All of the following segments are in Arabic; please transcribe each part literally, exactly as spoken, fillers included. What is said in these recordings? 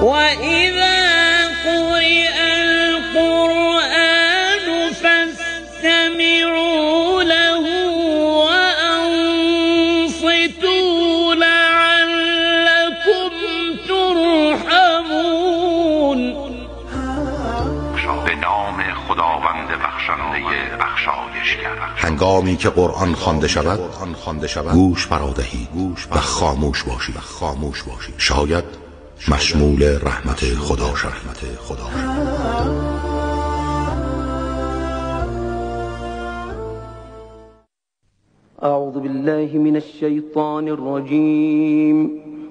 وإذا قرئ القرآن فاستمعوا له وأنصتوا لعلكم ترحمون. به نام خداوند بخشنده بخشایشگر. هنگامی که قرآن خوانده شود گوش فرادهید و خاموش باشید. شاید مشمول رحمت خدا شد. أعوذ بالله من الشيطان الرجيم.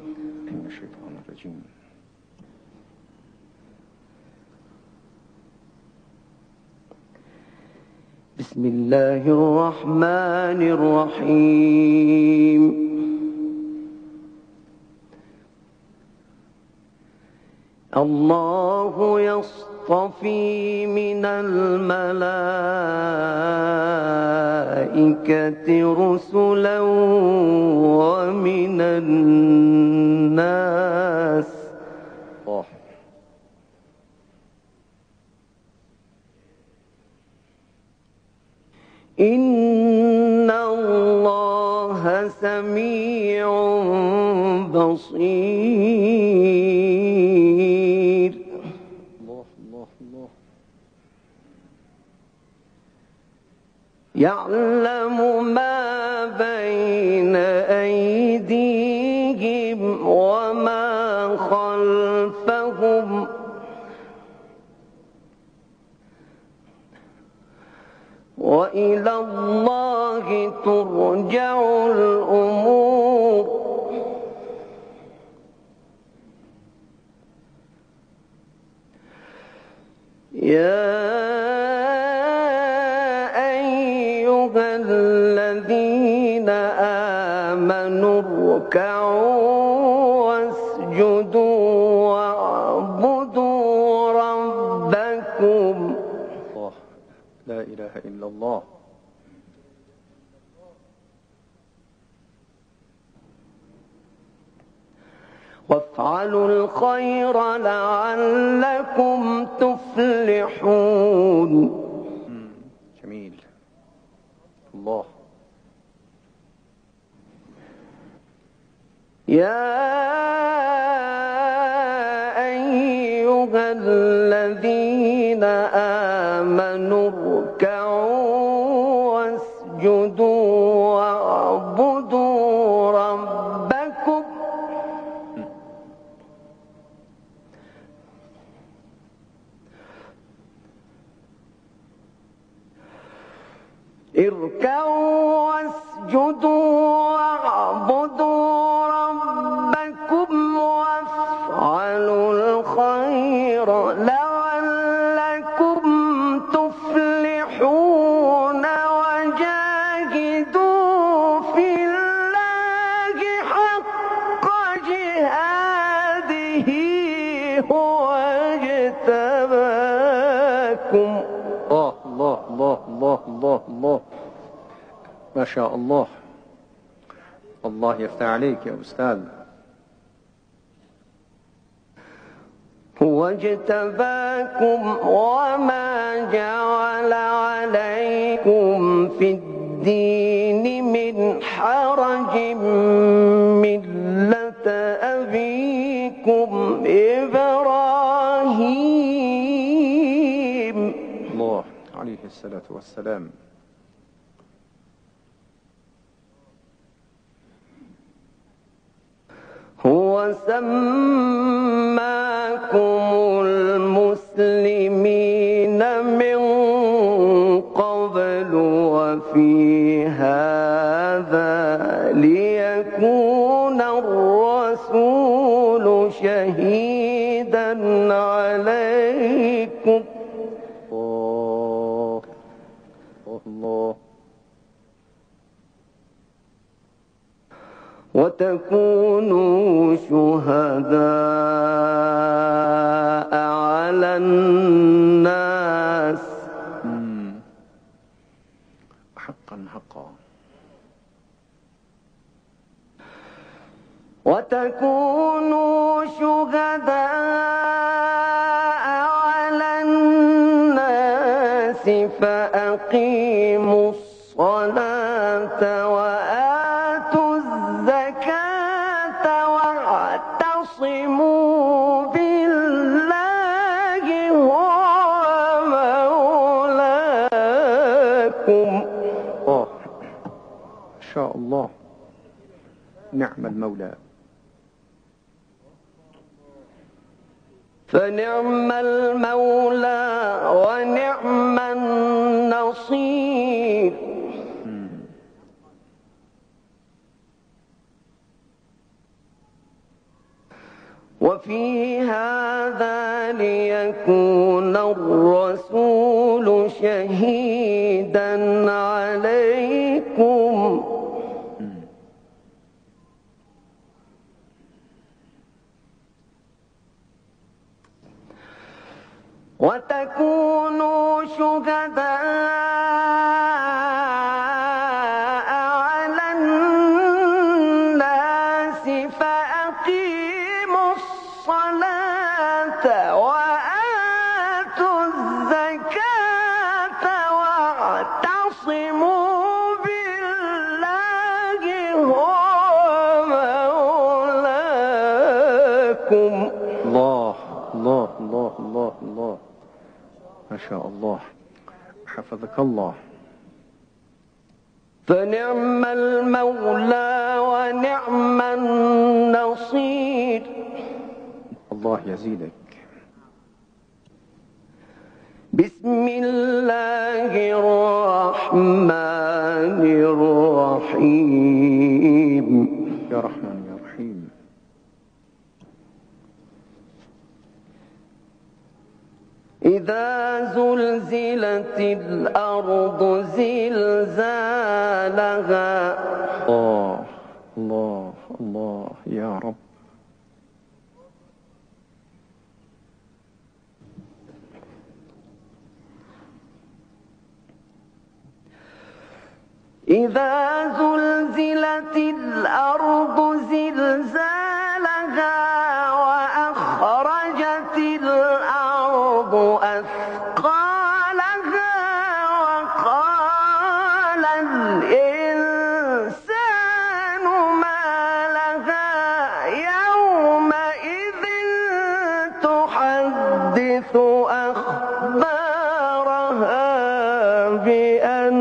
بسم الله الرحمن الرحيم. الله يصطفي من الملائكة رسلا ومن الناس. إن الله سميع بصير. يعلم ما بين أيديهم وما خلفهم وإلى الله ترجع الأمور. يا أيها الذين آمنوا اركعوا واسجدوا واعبدوا ربكم. لا إله إلا الله. وافعلوا الخير لعلكم تفلحون. جميل. الله. يا أيها الذين آمنوا اركعوا واسجدوا واعبدوا ربكم. اركعوا واسجدوا واعبدوا ربكم وافعلوا الخير لعلكم تفلحون. وجاهدوا في الله حق جهاده هو اجتباكم. الله الله الله الله الله الله ما شاء الله. الله يفتح عليك يا أستاذ. هو اجتباكم وما جعل عليكم في الدين من حرج ملة أبيكم إبراهيم. الله عليه الصلاة والسلام. هو سماكم المسلمين من قبل وفي هذا ليكون الرسول شهيدا عليكم. الله الله. وتكونوا شهداء على الناس. حقا حقا. وتكونوا شهداء فأقيموا الصلاة وآتوا الزكاة واعتصموا بالله هو مولاكم. الله ما شاء الله، نعم المولى. فنعم المولى ونعم النصير. وفي هذا ليكون الرسول شهيدا عليكم وتكونوا شهداء على الناس فأقيموا الصلاة وآتوا الزكاة واعتصموا بالله هو مولاكم. الله الله الله الله الله ما شاء الله، حفظك الله. فنعم المولى ونعم النصير. الله يزيدك. بسم الله الرحمن الرحيم. يا رحمن يا رحيم. إذا زلزلت الأرض زلزالها. الله الله الله يا رب. إذا زلزلت الأرض زلزالها وأخرجت الأرض أثقالها وقال الإنسان ما لها يومئذ تحدث أخبارها بأن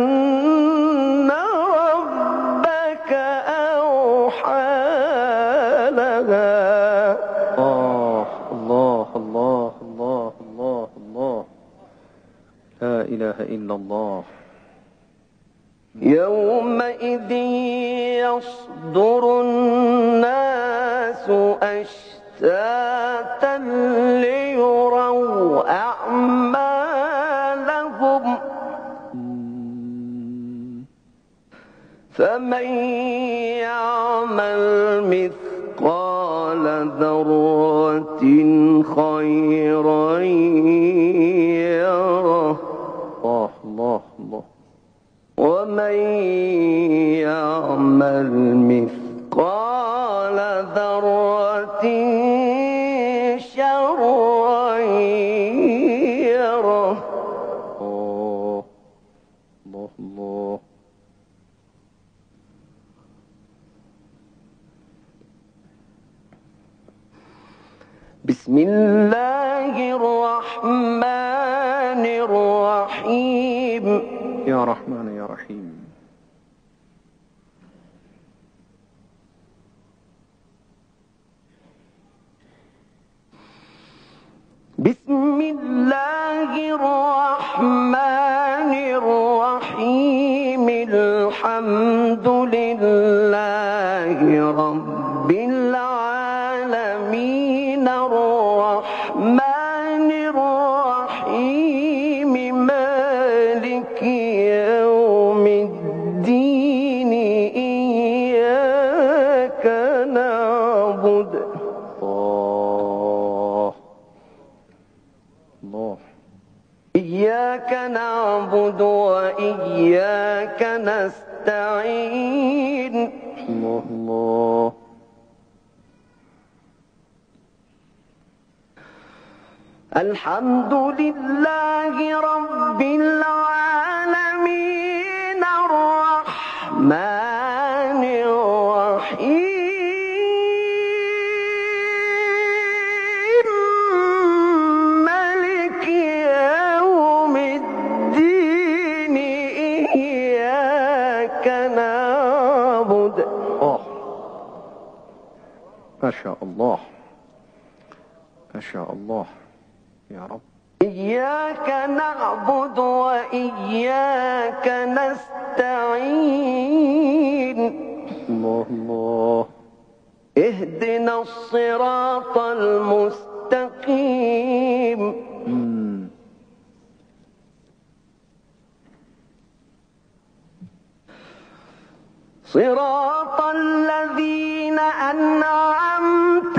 ربك أوحى لها. الله الله الله الله الله الله لا إله إلا الله. يومئذ يصدر الناس أشتاتا ليروا أعمالهم فمن يعمل مثقال ذرة خيرا يره الله الله الله. ومن يعمل مثقال ذرة شرا يره. الله الله الله. بسم الله الرحمن الرحيم. يا رحمن يا رحيم. بسم الله الرحمن الرحيم. الحمد لله رب العالمين الرحمن الرحيم مالك يوم الدين إياك نعبد الله الله. إياك نعبد وإياك نستعين. الله الله. الحمد لله رب العالمين ما شاء الله ما شاء الله يا رب. إياك نعبد وإياك نستعين. الله الله. اهدنا الصراط المستقيم. مم. صراط الذين أنعمت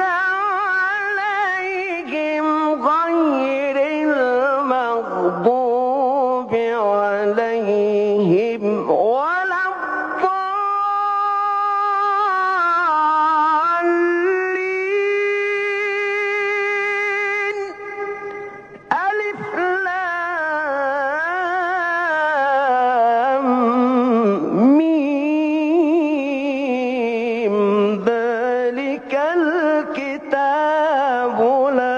عليهم غير المغضوب عليهم ولا الضالين. ألف لام ميم ذلك الكتاب لا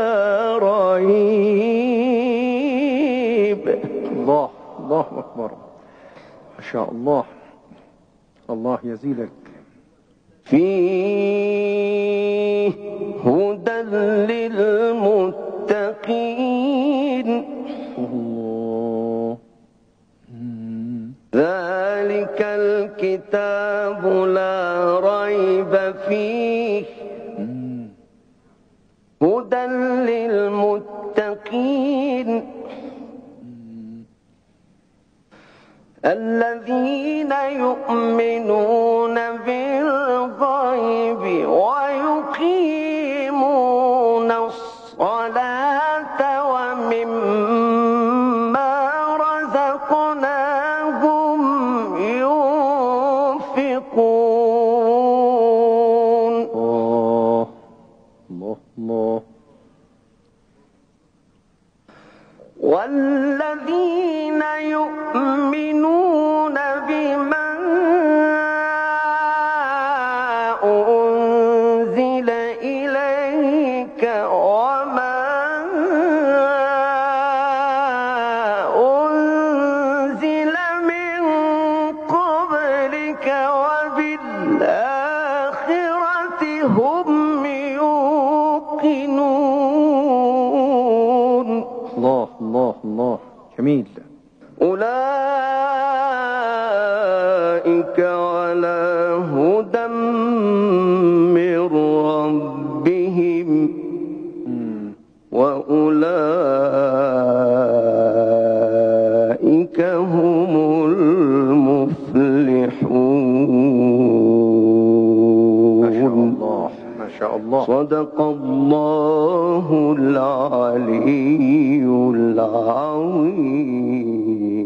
ريب. الله الله أكبر. ما شاء الله. الله يزيدك. فيه هدى للمتقين. الله. ذلك الكتاب لا ريب فيه هدى للمتقين الذين يؤمنون بالغيب ويقيمون الصلاة ومما رزقناهم ينفقون. الله الله الله. والذين يؤمنون بما أنزل إليك وما أنزل من قبلك وبالآخرة هم يوقنون. الله الله الله. جميل. أولئك على هدى من ربهم وأولئك هم المفلحون. ما شاء الله ما شاء الله. صدق الله العلي العظيم.